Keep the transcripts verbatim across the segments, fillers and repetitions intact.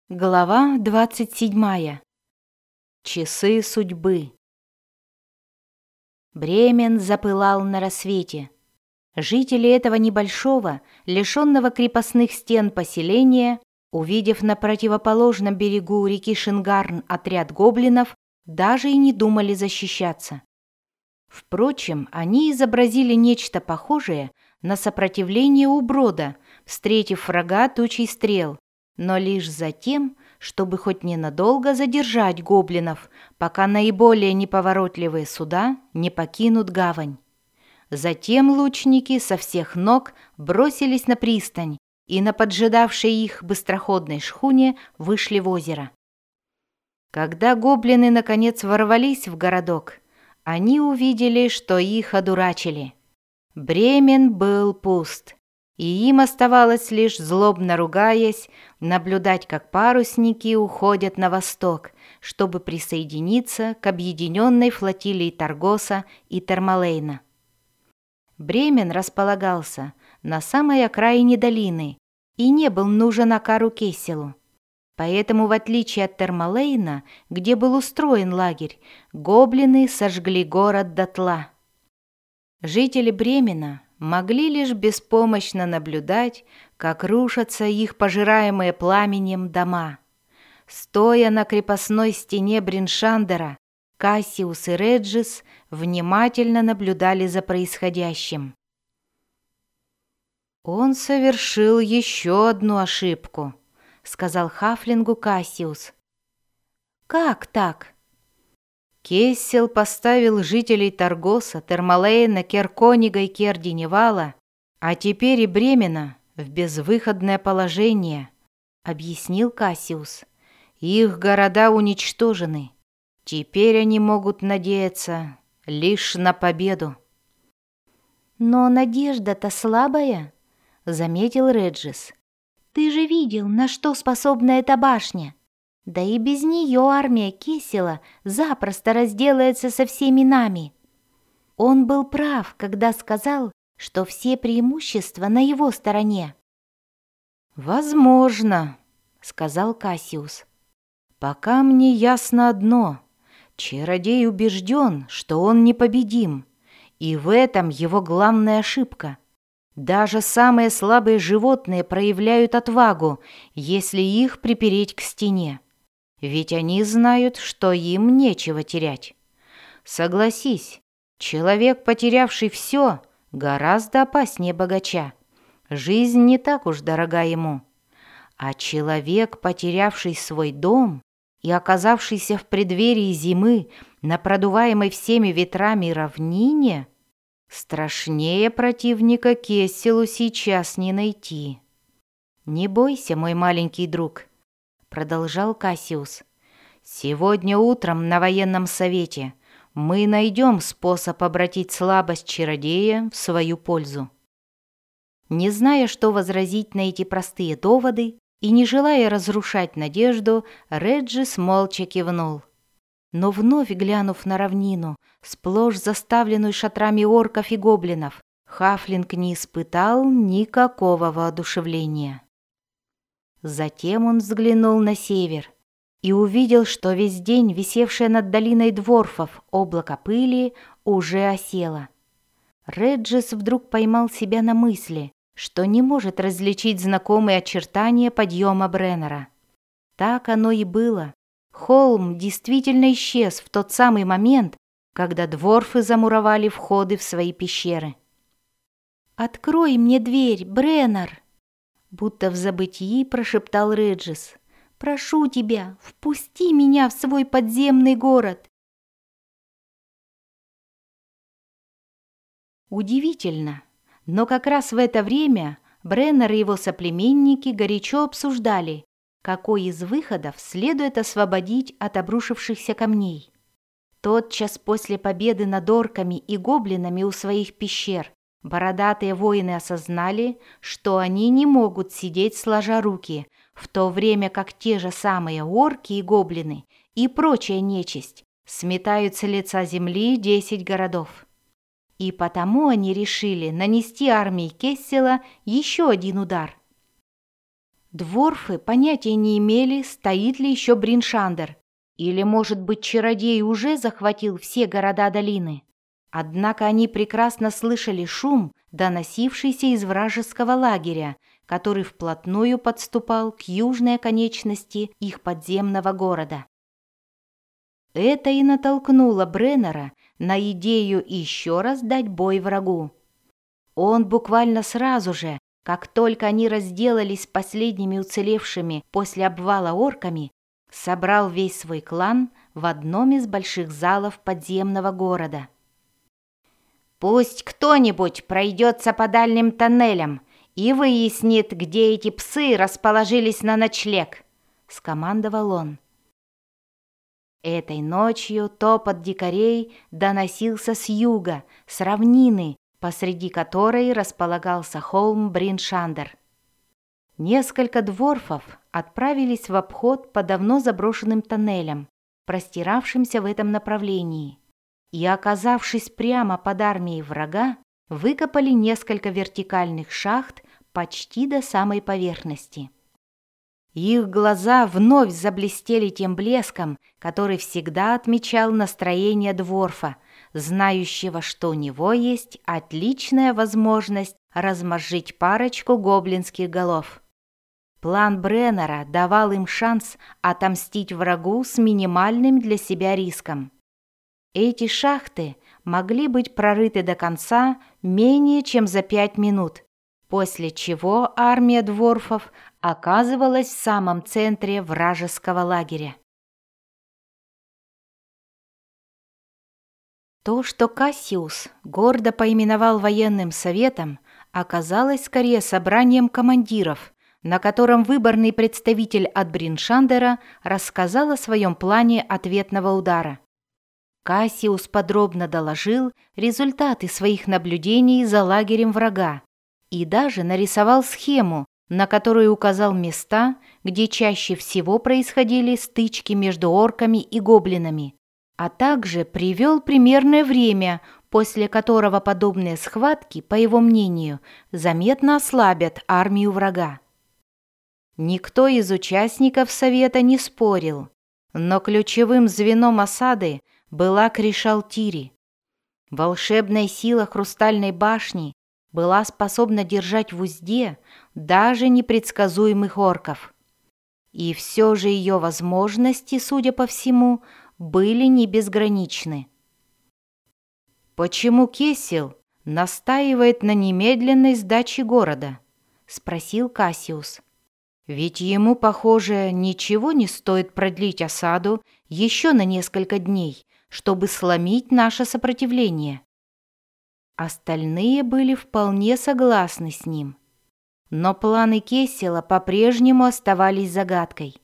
Глава двадцать седьмая. Часы судьбы. Бремен запылал на рассвете. Жители этого небольшого, лишенного крепостных стен поселения, увидев на противоположном берегу реки Шингарн отряд гоблинов, даже и не думали защищаться. Впрочем, они изобразили нечто похожее на сопротивление у брода, встретив врага тучей стрел, но лишь за тем, чтобы хоть ненадолго задержать гоблинов, пока наиболее неповоротливые суда не покинут гавань. Затем лучники со всех ног бросились на пристань и на поджидавшей их быстроходной шхуне вышли в озеро. Когда гоблины наконец ворвались в городок, они увидели, что их одурачили. Бремен был пуст, и им оставалось лишь, злобно ругаясь, наблюдать, как парусники уходят на восток, чтобы присоединиться к объединенной флотилии Таргоса и Термалейна. Бремен располагался на самой окраине долины и не был нужен Акару Кесселу. Поэтому, в отличие от Термалейна, где был устроен лагерь, гоблины сожгли город дотла. Жители Бремена могли лишь беспомощно наблюдать, как рушатся их пожираемые пламенем дома. Стоя на крепостной стене Бриншандера, Кассиус и Реджис внимательно наблюдали за происходящим. «Он совершил еще одну ошибку», — сказал Хафлингу Кассиус. «Как так?» Кессел поставил жителей Таргоса, Термалейна, Керконига и Кердиневала, а теперь и Бремена в безвыходное положение, объяснил Кассиус. Их города уничтожены. Теперь они могут надеяться лишь на победу. Но надежда-то слабая, заметил Реджис. Ты же видел, на что способна эта башня. Да и без нее армия Кессела запросто разделается со всеми нами. Он был прав, когда сказал, что все преимущества на его стороне. «Возможно», — сказал Кассиус. «Пока мне ясно одно. Чародей убежден, что он непобедим, и в этом его главная ошибка. Даже самые слабые животные проявляют отвагу, если их припереть к стене. Ведь они знают, что им нечего терять. Согласись, человек, потерявший все, гораздо опаснее богача. Жизнь не так уж дорога ему. А человек, потерявший свой дом и оказавшийся в преддверии зимы на продуваемой всеми ветрами равнине, страшнее противника Кесселу сейчас не найти. Не бойся, мой маленький друг, продолжал Кассиус. Сегодня утром на военном совете мы найдем способ обратить слабость чародея в свою пользу. Не зная, что возразить на эти простые доводы и не желая разрушать надежду, Реджис молча кивнул. Но вновь глянув на равнину, сплошь заставленную шатрами орков и гоблинов, Хафлинг не испытал никакого воодушевления. Затем он взглянул на север и увидел, что весь день висевшее над долиной дворфов облако пыли уже осело. Реджис вдруг поймал себя на мысли, что не может различить знакомые очертания подъема Бреннера. Так оно и было. Холм действительно исчез в тот самый момент, когда дворфы замуровали входы в свои пещеры. «Открой мне дверь, Бреннер!» Будто в забытии прошептал Реджис. «Прошу тебя, впусти меня в свой подземный город!» Удивительно, но как раз в это время Бреннер и его соплеменники горячо обсуждали, какой из выходов следует освободить от обрушившихся камней. Тотчас после победы над орками и гоблинами у своих пещер бородатые воины осознали, что они не могут сидеть сложа руки, в то время как те же самые орки и гоблины и прочая нечисть сметают с лица земли десять городов. И потому они решили нанести армии Кессела еще один удар. Дворфы понятия не имели, стоит ли еще Бриншандер, или, может быть, чародей уже захватил все города долины. Однако они прекрасно слышали шум, доносившийся из вражеского лагеря, который вплотную подступал к южной оконечности их подземного города. Это и натолкнуло Бреннера на идею еще раз дать бой врагу. Он буквально сразу же, как только они разделались с последними уцелевшими после обвала орками, собрал весь свой клан в одном из больших залов подземного города. «Пусть кто-нибудь пройдется по дальним тоннелям и выяснит, где эти псы расположились на ночлег», — скомандовал он. Этой ночью топот дикарей доносился с юга, с равнины, посреди которой располагался холм Бриншандер. Несколько дворфов отправились в обход по давно заброшенным тоннелям, простиравшимся в этом направлении, и, оказавшись прямо под армией врага, выкопали несколько вертикальных шахт почти до самой поверхности. Их глаза вновь заблестели тем блеском, который всегда отмечал настроение дворфа, знающего, что у него есть отличная возможность размозжить парочку гоблинских голов. План Бреннера давал им шанс отомстить врагу с минимальным для себя риском. Эти шахты могли быть прорыты до конца менее чем за пять минут, после чего армия дворфов оказывалась в самом центре вражеского лагеря. То, что Кассиус гордо поименовал военным советом, оказалось скорее собранием командиров, на котором выборный представитель от Бриншандера рассказал о своем плане ответного удара. Кассиус подробно доложил результаты своих наблюдений за лагерем врага и даже нарисовал схему, на которой указал места, где чаще всего происходили стычки между орками и гоблинами, а также привел примерное время, после которого подобные схватки, по его мнению, заметно ослабят армию врага. Никто из участников совета не спорил, но ключевым звеном осады была Кришалтири. Волшебная сила Хрустальной башни была способна держать в узде даже непредсказуемых орков. И все же ее возможности, судя по всему, были не безграничны. «Почему Кессел настаивает на немедленной сдаче города?» — спросил Кассиус. «Ведь ему, похоже, ничего не стоит продлить осаду еще на несколько дней, чтобы сломить наше сопротивление». Остальные были вполне согласны с ним. Но планы Кессела по-прежнему оставались загадкой.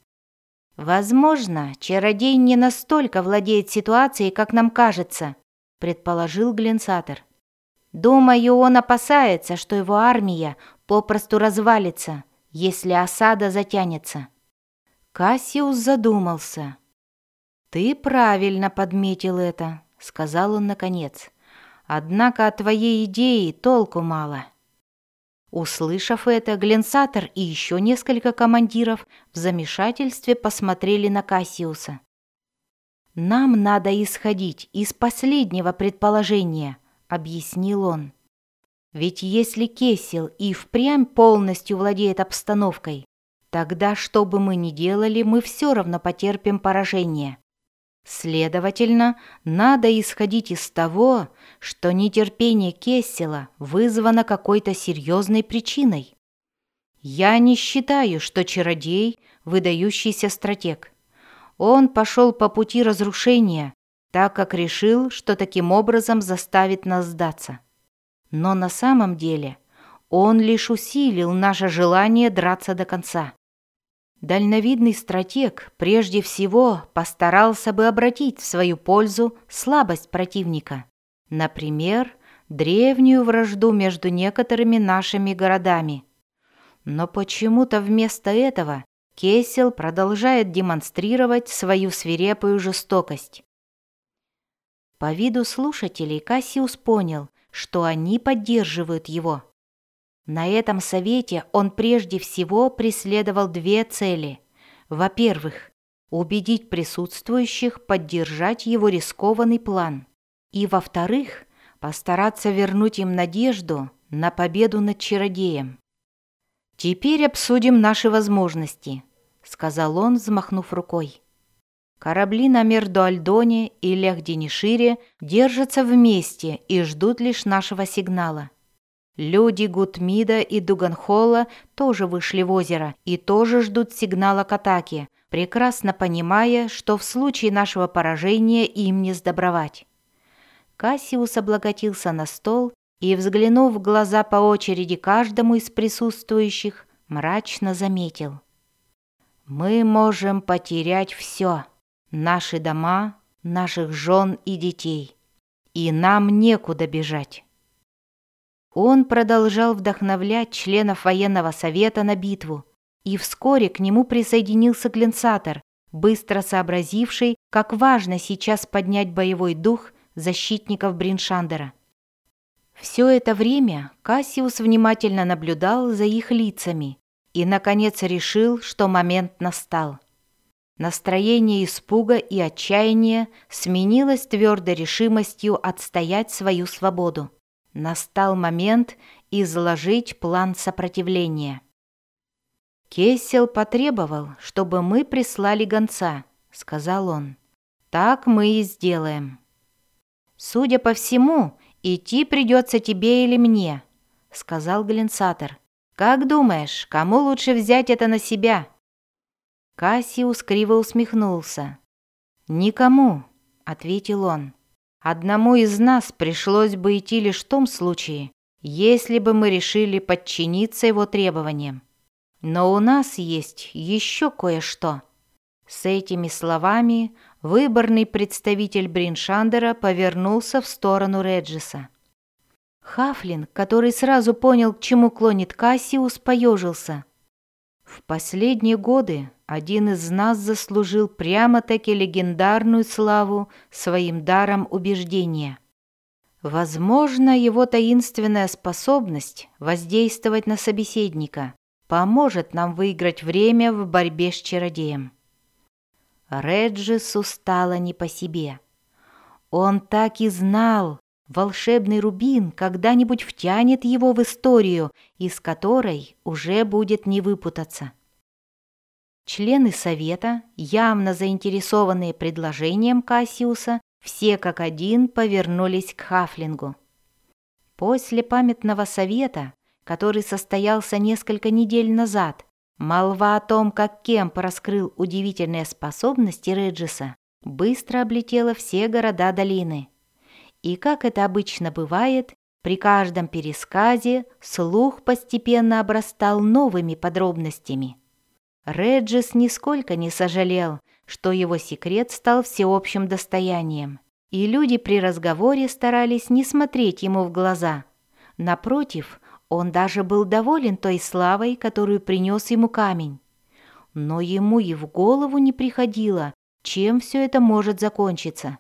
«Возможно, чародей не настолько владеет ситуацией, как нам кажется», — предположил Гленсатор. «Думаю, он опасается, что его армия попросту развалится, если осада затянется». Кассиус задумался. «Ты правильно подметил это», — сказал он наконец. «Однако от твоей идеи толку мало». Услышав это, Гленсатор и еще несколько командиров в замешательстве посмотрели на Кассиуса. «Нам надо исходить из последнего предположения», — объяснил он. «Ведь если Кессел и впрямь полностью владеет обстановкой, тогда, что бы мы ни делали, мы все равно потерпим поражение. Следовательно, надо исходить из того, что нетерпение Кессела вызвано какой-то серьезной причиной. Я не считаю, что чародей – выдающийся стратег. Он пошел по пути разрушения, так как решил, что таким образом заставит нас сдаться. Но на самом деле он лишь усилил наше желание драться до конца. Дальновидный стратег прежде всего постарался бы обратить в свою пользу слабость противника, например, древнюю вражду между некоторыми нашими городами. Но почему-то вместо этого Кессел продолжает демонстрировать свою свирепую жестокость. По виду слушателей Кассиус понял, что они поддерживают его. На этом совете он прежде всего преследовал две цели. Во-первых, убедить присутствующих поддержать его рискованный план. И, во-вторых, постараться вернуть им надежду на победу над чародеем. «Теперь обсудим наши возможности», — сказал он, взмахнув рукой. «Корабли на Мердуальдоне и Лехденишире держатся вместе и ждут лишь нашего сигнала. Люди Гутмида и Дуганхола тоже вышли в озеро и тоже ждут сигнала к атаке, прекрасно понимая, что в случае нашего поражения им не сдобровать». Кассиус облокотился на стол и, взглянув в глаза по очереди каждому из присутствующих, мрачно заметил: «Мы можем потерять все: наши дома, наших жен и детей, и нам некуда бежать». Он продолжал вдохновлять членов военного совета на битву, и вскоре к нему присоединился Гленсатер, быстро сообразивший, как важно сейчас поднять боевой дух защитников Бриншандера. Все это время Кассиус внимательно наблюдал за их лицами и, наконец, решил, что момент настал. Настроение испуга и отчаяния сменилось твердой решимостью отстоять свою свободу. Настал момент изложить план сопротивления. «Кессел потребовал, чтобы мы прислали гонца», — сказал он. «Так мы и сделаем». «Судя по всему, идти придется тебе или мне», — сказал Гленсатер. «Как думаешь, кому лучше взять это на себя?» Кассиус криво усмехнулся. «Никому», — ответил он. «Одному из нас пришлось бы идти лишь в том случае, если бы мы решили подчиниться его требованиям. Но у нас есть еще кое-что». С этими словами выборный представитель Бриншандера повернулся в сторону Реджиса. Хафлин, который сразу понял, к чему клонит Кассиус, поежился. «В последние годы один из нас заслужил прямо-таки легендарную славу своим даром убеждения. Возможно, его таинственная способность воздействовать на собеседника поможет нам выиграть время в борьбе с чародеем». Реджису стало не по себе. Он так и знал, волшебный рубин когда-нибудь втянет его в историю, из которой уже будет не выпутаться. Члены совета, явно заинтересованные предложением Кассиуса, все как один повернулись к Хафлингу. После памятного совета, который состоялся несколько недель назад, молва о том, как Кемп раскрыл удивительные способности Реджиса, быстро облетела все города долины. И, как это обычно бывает, при каждом пересказе слух постепенно обрастал новыми подробностями. Реджис нисколько не сожалел, что его секрет стал всеобщим достоянием, и люди при разговоре старались не смотреть ему в глаза. Напротив, он даже был доволен той славой, которую принес ему камень. Но ему и в голову не приходило, чем все это может закончиться.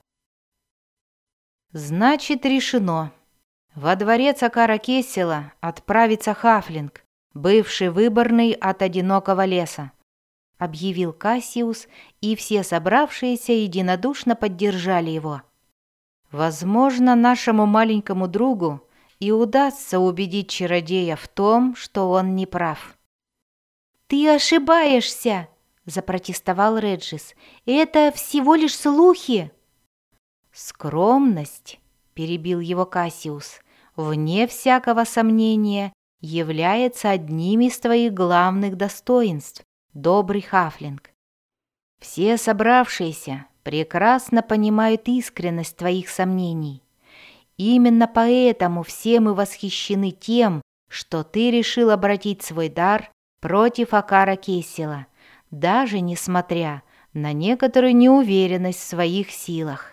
«Значит, решено. Во дворец Акара Кессела отправится Хафлинг, бывший выборный от одинокого леса», — объявил Кассиус, и все собравшиеся единодушно поддержали его. «Возможно, нашему маленькому другу и удастся убедить чародея в том, что он не прав». «Ты ошибаешься!» — запротестовал Реджис. «Это всего лишь слухи!» «Скромность», — перебил его Кассиус, — «вне всякого сомнения, является одним из твоих главных достоинств, добрый Хафлинг. Все собравшиеся прекрасно понимают искренность твоих сомнений. Именно поэтому все мы восхищены тем, что ты решил обратить свой дар против Акара Кессела, даже несмотря на некоторую неуверенность в своих силах».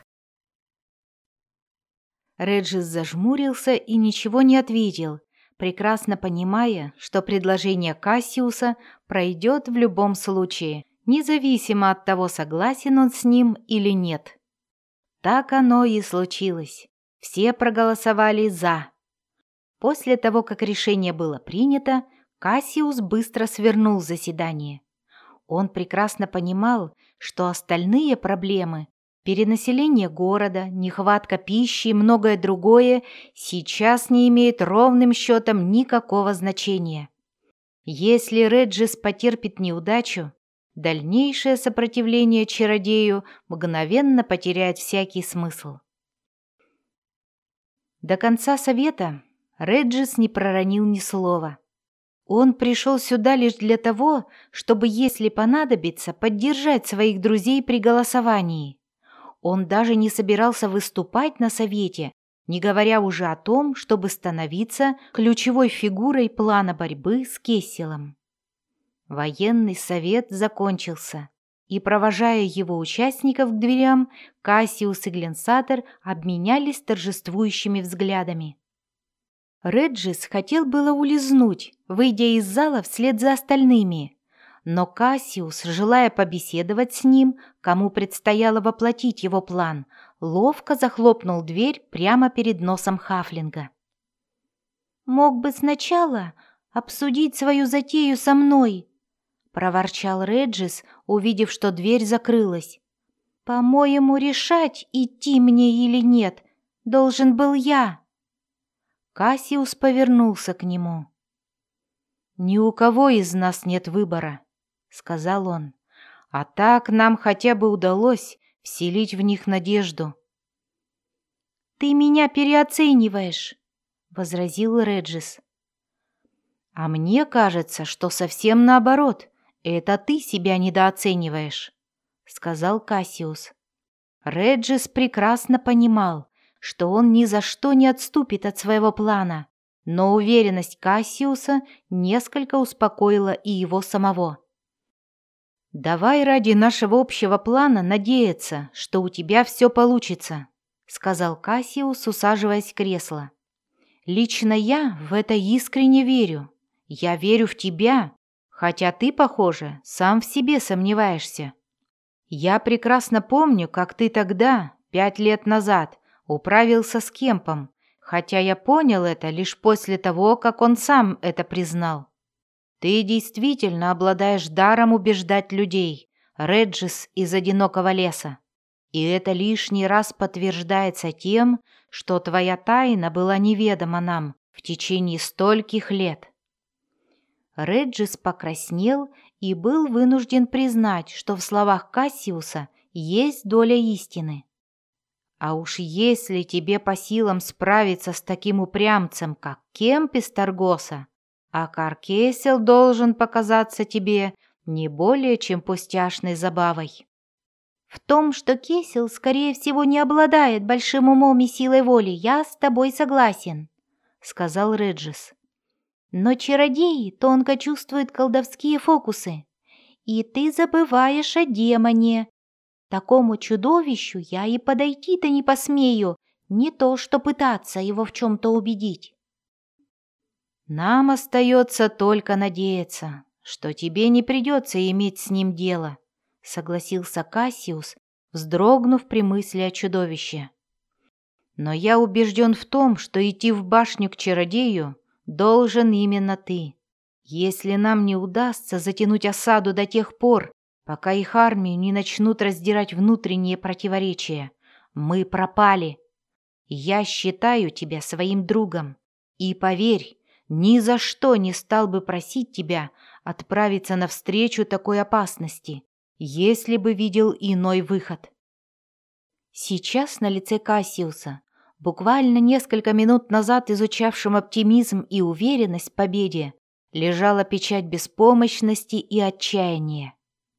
Реджис зажмурился и ничего не ответил, прекрасно понимая, что предложение Кассиуса пройдет в любом случае, независимо от того, согласен он с ним или нет. Так оно и случилось. Все проголосовали «за». После того, как решение было принято, Кассиус быстро свернул заседание. Он прекрасно понимал, что остальные проблемы – перенаселение города, нехватка пищи и многое другое – сейчас не имеют ровным счетом никакого значения. Если Реджис потерпит неудачу, дальнейшее сопротивление чародею мгновенно потеряет всякий смысл. До конца совета Реджис не проронил ни слова. Он пришел сюда лишь для того, чтобы, если понадобится, поддержать своих друзей при голосовании. Он даже не собирался выступать на совете, не говоря уже о том, чтобы становиться ключевой фигурой плана борьбы с Кесселом. Военный совет закончился, и, провожая его участников к дверям, Кассиус и Гленсатер обменялись торжествующими взглядами. Реджис хотел было улизнуть, выйдя из зала вслед за остальными, но Кассиус, желая побеседовать с ним, кому предстояло воплотить его план, ловко захлопнул дверь прямо перед носом Хафлинга. «Мог бы сначала обсудить свою затею со мной», — проворчал Реджис, увидев, что дверь закрылась. «По-моему, решать, идти мне или нет, должен был я». Кассиус повернулся к нему. «Ни у кого из нас нет выбора», — сказал он. «А так нам хотя бы удалось вселить в них надежду». «Ты меня переоцениваешь», — возразил Реджис. «А мне кажется, что совсем наоборот. Это ты себя недооцениваешь», — сказал Кассиус. Реджис прекрасно понимал, что он ни за что не отступит от своего плана, но уверенность Кассиуса несколько успокоила и его самого. «Давай ради нашего общего плана надеяться, что у тебя все получится», — сказал Кассиус, усаживаясь в кресло. «Лично я в это искренне верю. Я верю в тебя, хотя ты, похоже, сам в себе сомневаешься. Я прекрасно помню, как ты тогда, пять лет назад, управился с Кемпом, хотя я понял это лишь после того, как он сам это признал. Ты действительно обладаешь даром убеждать людей, Реджис из одинокого леса. И это лишний раз подтверждается тем, что твоя тайна была неведома нам в течение стольких лет». Реджис покраснел и был вынужден признать, что в словах Кассиуса есть доля истины. «А уж если тебе по силам справиться с таким упрямцем, как Кемп из Таргоса, а Каркесел должен показаться тебе не более чем пустяшной забавой». «В том, что Кесел, скорее всего, не обладает большим умом и силой воли, я с тобой согласен», — сказал Реджис. «Но чародеи тонко чувствуют колдовские фокусы, и ты забываешь о демоне. Такому чудовищу я и подойти-то не посмею, не то что пытаться его в чем-то убедить». «Нам остается только надеяться, что тебе не придется иметь с ним дело», — согласился Кассиус, вздрогнув при мысли о чудовище. «Но я убежден в том, что идти в башню к чародею должен именно ты. Если нам не удастся затянуть осаду до тех пор, пока их армию не начнут раздирать внутренние противоречия, мы пропали. Я считаю тебя своим другом, и, поверь, ни за что не стал бы просить тебя отправиться навстречу такой опасности, если бы видел иной выход». Сейчас на лице Кассиуса, буквально несколько минут назад изучавшим оптимизм и уверенность в победе, лежала печать беспомощности и отчаяния.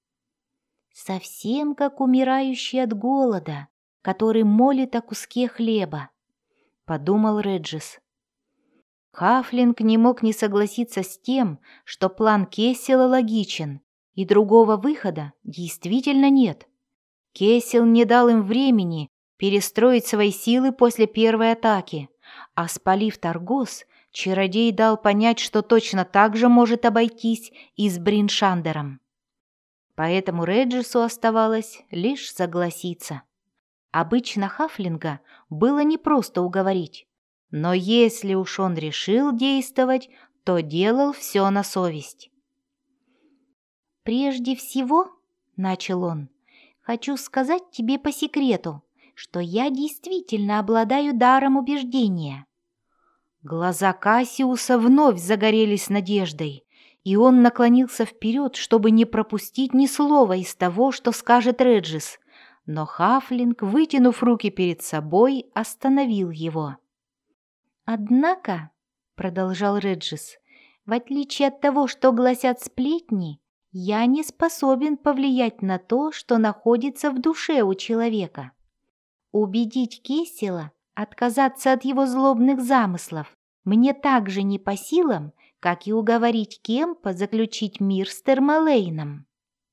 «Совсем как умирающий от голода, который молит о куске хлеба», — подумал Реджис. Хафлинг не мог не согласиться с тем, что план Кессела логичен, и другого выхода действительно нет. Кессел не дал им времени перестроить свои силы после первой атаки, а спалив Таргос, чародей дал понять, что точно так же может обойтись и с Бриншандером. Поэтому Реджису оставалось лишь согласиться. Обычно Хафлинга было непросто уговорить, Но если уж он решил действовать, то делал все на совесть. «Прежде всего, — начал он, — хочу сказать тебе по секрету, что я действительно обладаю даром убеждения». Глаза Кассиуса вновь загорелись надеждой, и он наклонился вперед, чтобы не пропустить ни слова из того, что скажет Реджис, но Хафлинг, вытянув руки перед собой, остановил его. «Однако, — продолжал Реджис, — в отличие от того, что гласят сплетни, я не способен повлиять на то, что находится в душе у человека. Убедить Кессела отказаться от его злобных замыслов мне так же не по силам, как и уговорить Кемпа заключить мир с Термалейном».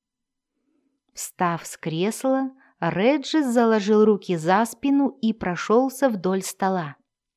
Встав с кресла, Реджис заложил руки за спину и прошелся вдоль стола.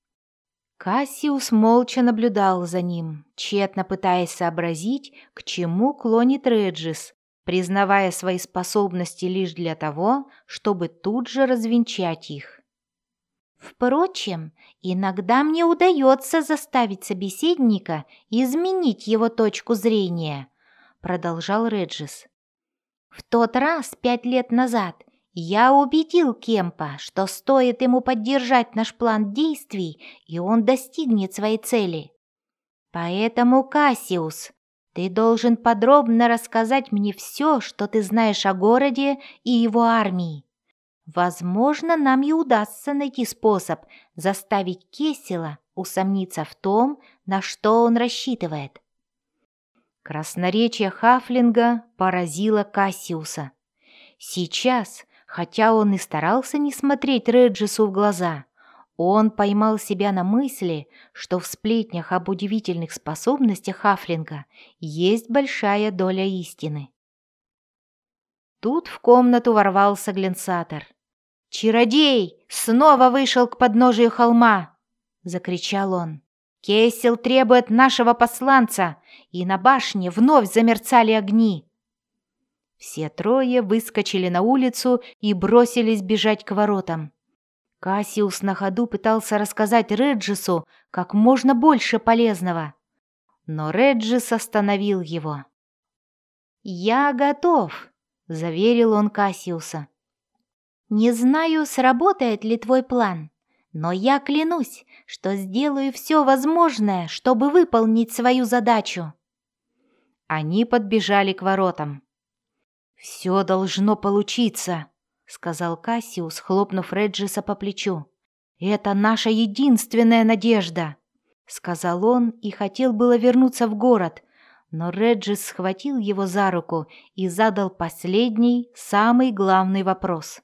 Кассиус молча наблюдал за ним, тщетно пытаясь сообразить, к чему клонит Реджис, признавая свои способности лишь для того, чтобы тут же развенчать их. «Впрочем, иногда мне удается заставить собеседника изменить его точку зрения», — продолжал Реджис. «В тот раз, пять лет назад, я убедил Кемпа, что стоит ему поддержать наш план действий, и он достигнет своей цели. Поэтому, Кассиус, ты должен подробно рассказать мне все, что ты знаешь о городе и его армии. Возможно, нам и удастся найти способ заставить Кессела усомниться в том, на что он рассчитывает». Красноречие Хафлинга поразило Кассиуса. Сейчас, хотя он и старался не смотреть Реджису в глаза, он поймал себя на мысли, что в сплетнях об удивительных способностях Хафлинга есть большая доля истины. Тут в комнату ворвался Гленсатер. «Чародей снова вышел к подножию холма!» — закричал он. «Кессел требует нашего посланца!» И на башне вновь замерцали огни. Все трое выскочили на улицу и бросились бежать к воротам. Кассиус на ходу пытался рассказать Реджису как можно больше полезного, но Реджис остановил его. «Я готов», — заверил он Кассиуса. «Не знаю, сработает ли твой план, но я клянусь, что сделаю все возможное, чтобы выполнить свою задачу». Они подбежали к воротам. «Все должно получиться», — сказал Кассиус, хлопнув Реджиса по плечу. «Это наша единственная надежда», — сказал он и хотел было вернуться в город, но Реджис схватил его за руку и задал последний, самый главный вопрос.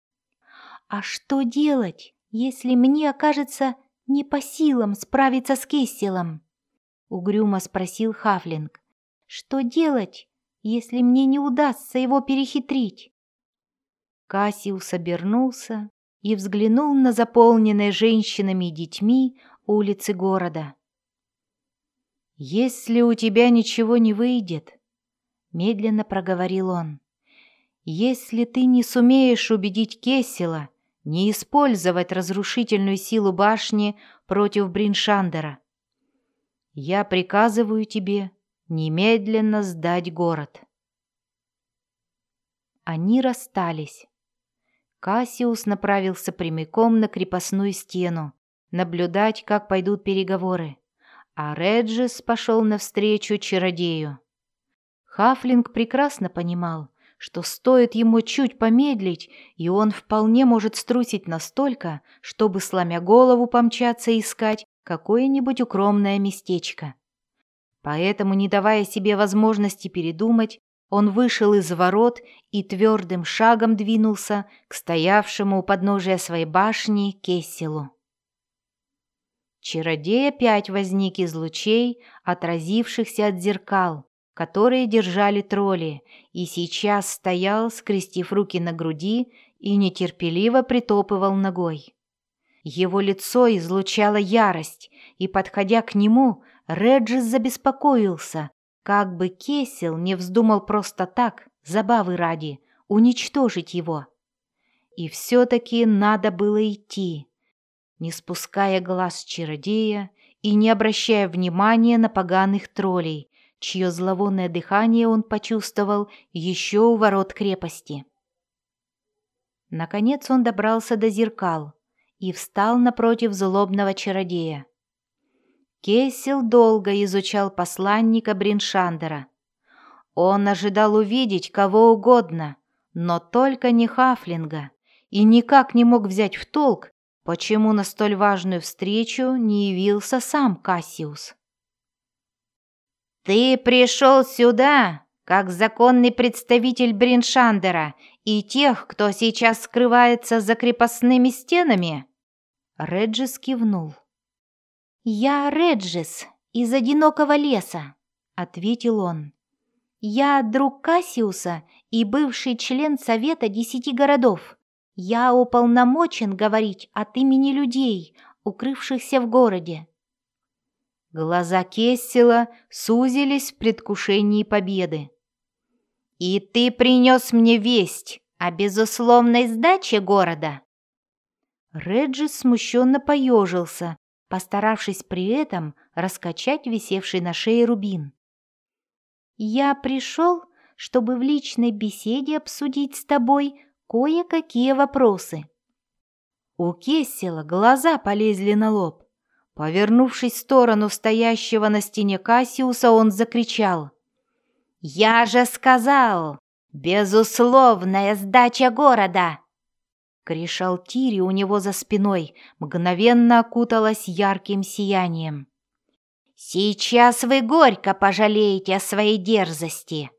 «А что делать, если мне окажется не по силам справиться с Кесселом?» — угрюмо спросил Хафлинг. «Что делать, если мне не удастся его перехитрить?» Кассиус обернулся и взглянул на заполненные женщинами и детьми улицы города. «Если у тебя ничего не выйдет, — медленно проговорил он, — если ты не сумеешь убедить Кессела не использовать разрушительную силу башни против Бриншандера, я приказываю тебе немедленно сдать город». Они расстались. Кассиус направился прямиком на крепостную стену, наблюдать, как пойдут переговоры, а Реджис пошел навстречу чародею. Хафлинг прекрасно понимал, что стоит ему чуть помедлить, и он вполне может струсить настолько, чтобы, сломя голову, помчаться искать какое-нибудь укромное местечко. Поэтому, не давая себе возможности передумать, он вышел из ворот и твердым шагом двинулся к стоявшему у подножия своей башни Кесселу. Чародей опять возник из лучей, отразившихся от зеркал, которые держали тролли, и сейчас стоял, скрестив руки на груди, и нетерпеливо притопывал ногой. Его лицо излучало ярость, и, подходя к нему, Реджис забеспокоился, как бы Кессел не вздумал просто так, забавы ради, уничтожить его. И все-таки надо было идти. не спуская глаз с чародея и не обращая внимания на поганых троллей, чье зловонное дыхание он почувствовал еще у ворот крепости. Наконец он добрался до зеркал и встал напротив злобного чародея. Кесел долго изучал посланника Бриншандера. Он ожидал увидеть кого угодно, но только не хафлинга, и никак не мог взять в толк, почему на столь важную встречу не явился сам Кассиус. «Ты пришел сюда, как законный представитель Бриншандера и тех, кто сейчас скрывается за крепостными стенами?» Реджис кивнул. «Я Реджис из одинокого леса», — ответил он. «Я друг Кассиуса и бывший член Совета Десяти Городов. Я уполномочен говорить от имени людей, укрывшихся в городе». Глаза Кессела сузились в предвкушении победы. «И ты принес мне весть о безусловной сдаче города?» Реджис смущенно поежился, постаравшись при этом раскачать висевший на шее рубин. «Я пришел, чтобы в личной беседе обсудить с тобой кое-какие вопросы». У Кессела глаза полезли на лоб. Повернувшись в сторону стоящего на стене Кассиуса, он закричал: «Я же сказал, безусловная сдача города!» Кришалтири у него за спиной мгновенно окуталась ярким сиянием. «Сейчас вы горько пожалеете о своей дерзости!»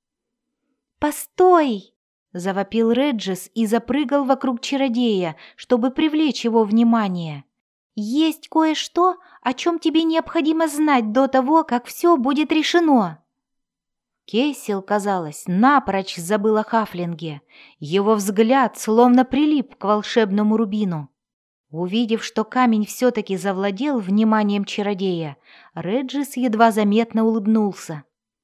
«Постой!» — завопил Реджис и запрыгал вокруг чародея, чтобы привлечь его внимание. «Есть кое-что, о чем тебе необходимо знать до того, как все будет решено». Кесел, казалось, напрочь забыл о хафлинге. Его взгляд словно прилип к волшебному рубину. Увидев, что камень все-таки завладел вниманием чародея, Реджис едва заметно улыбнулся.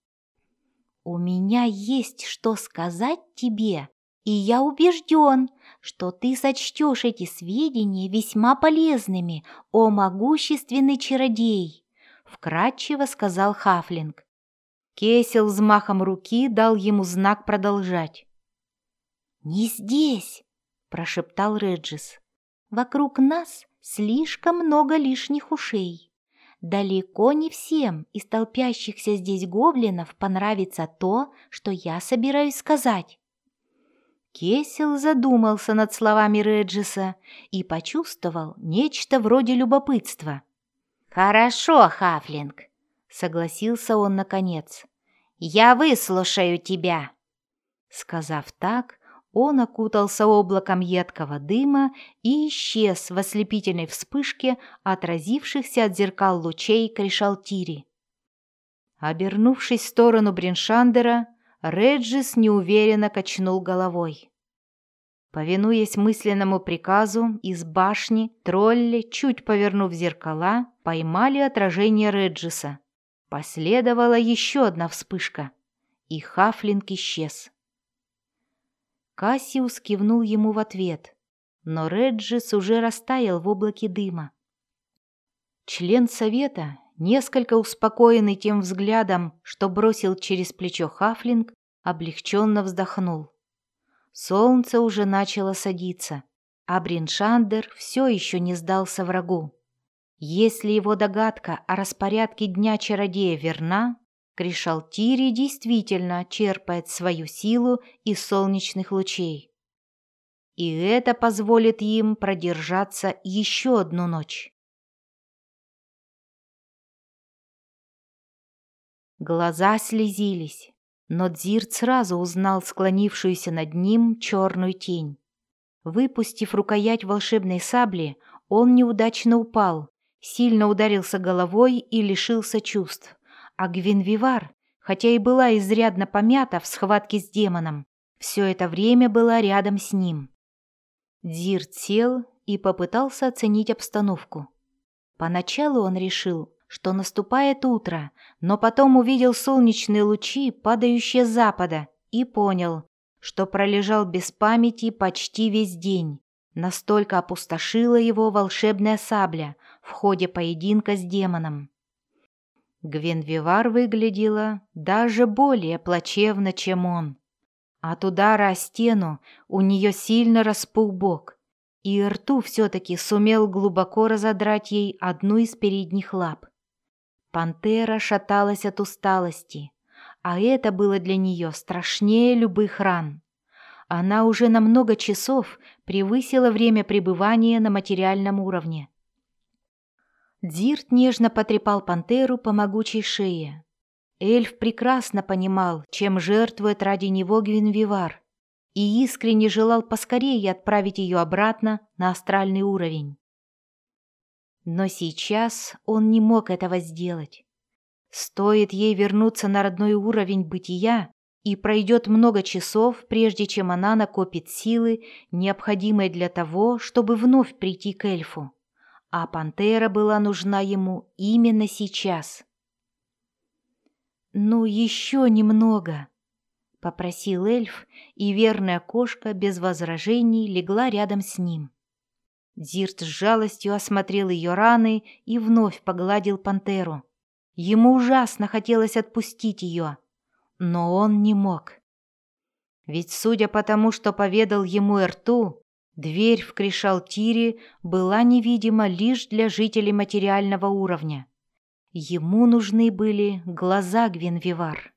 «У меня есть что сказать тебе, и я убежден, что ты сочтешь эти сведения весьма полезными, о могущественный чародей», — вкратчиво сказал хафлинг. Кесел взмахом руки дал ему знак продолжать. «Не здесь», — прошептал Реджис. «Вокруг нас слишком много лишних ушей. Далеко не всем из толпящихся здесь гоблинов понравится то, что я собираюсь сказать». Кесел задумался над словами Реджиса и почувствовал нечто вроде любопытства. «Хорошо, хафлинг», — согласился он наконец. «Я выслушаю тебя». Сказав так, он окутался облаком едкого дыма и исчез в ослепительной вспышке отразившихся от зеркал лучей Кришалтири. Обернувшись в сторону Бриншандера, Реджис неуверенно качнул головой. Повинуясь мысленному приказу, из башни тролли, чуть повернув зеркала, поймали отражение Реджиса. Последовала еще одна вспышка, и хафлинг исчез. Кассиус кивнул ему в ответ, но Реджис уже растаял в облаке дыма. Член совета, несколько успокоенный тем взглядом, что бросил через плечо хафлинг, облегченно вздохнул. Солнце уже начало садиться, а Бриншандер все еще не сдался врагу. Если его догадка о распорядке дня чародея верна, Кришалтири действительно черпает свою силу из солнечных лучей. И это позволит им продержаться еще одну ночь. Глаза слезились, но Дзирт сразу узнал склонившуюся над ним черную тень. Выпустив рукоять волшебной сабли, он неудачно упал, сильно ударился головой и лишился чувств. А Гвинвивар, хотя и была изрядно помята в схватке с демоном, все это время была рядом с ним. Дзирт сел и попытался оценить обстановку. Поначалу он решил, что наступает утро, но потом увидел солнечные лучи, падающие с запада, и понял, что пролежал без памяти почти весь день, Настолько опустошила его волшебная сабля в ходе поединка с демоном. Гвиневар выглядела даже более плачевно, чем он. От удара о стену у нее сильно распух бок, и Эрту все-таки сумел глубоко разодрать ей одну из передних лап. Пантера шаталась от усталости, а это было для нее страшнее любых ран. Она уже на много часов превысила время пребывания на материальном уровне. Дзирт нежно потрепал пантеру по могучей шее. Эльф прекрасно понимал, чем жертвует ради него Гвиневар, и искренне желал поскорее отправить ее обратно на астральный уровень. Но сейчас он не мог этого сделать. Стоит ей вернуться на родной уровень бытия, и пройдет много часов, прежде чем она накопит силы, необходимые для того, чтобы вновь прийти к эльфу. А пантера была нужна ему именно сейчас. «Ну, еще немного», — попросил эльф, и верная кошка без возражений легла рядом с ним. Дзирт с жалостью осмотрел ее раны и вновь погладил пантеру. Ему ужасно хотелось отпустить ее, но он не мог. Ведь, судя по тому, что поведал ему Эрту, дверь в Кришалтире была невидима лишь для жителей материального уровня. Ему нужны были глаза Гвиневар.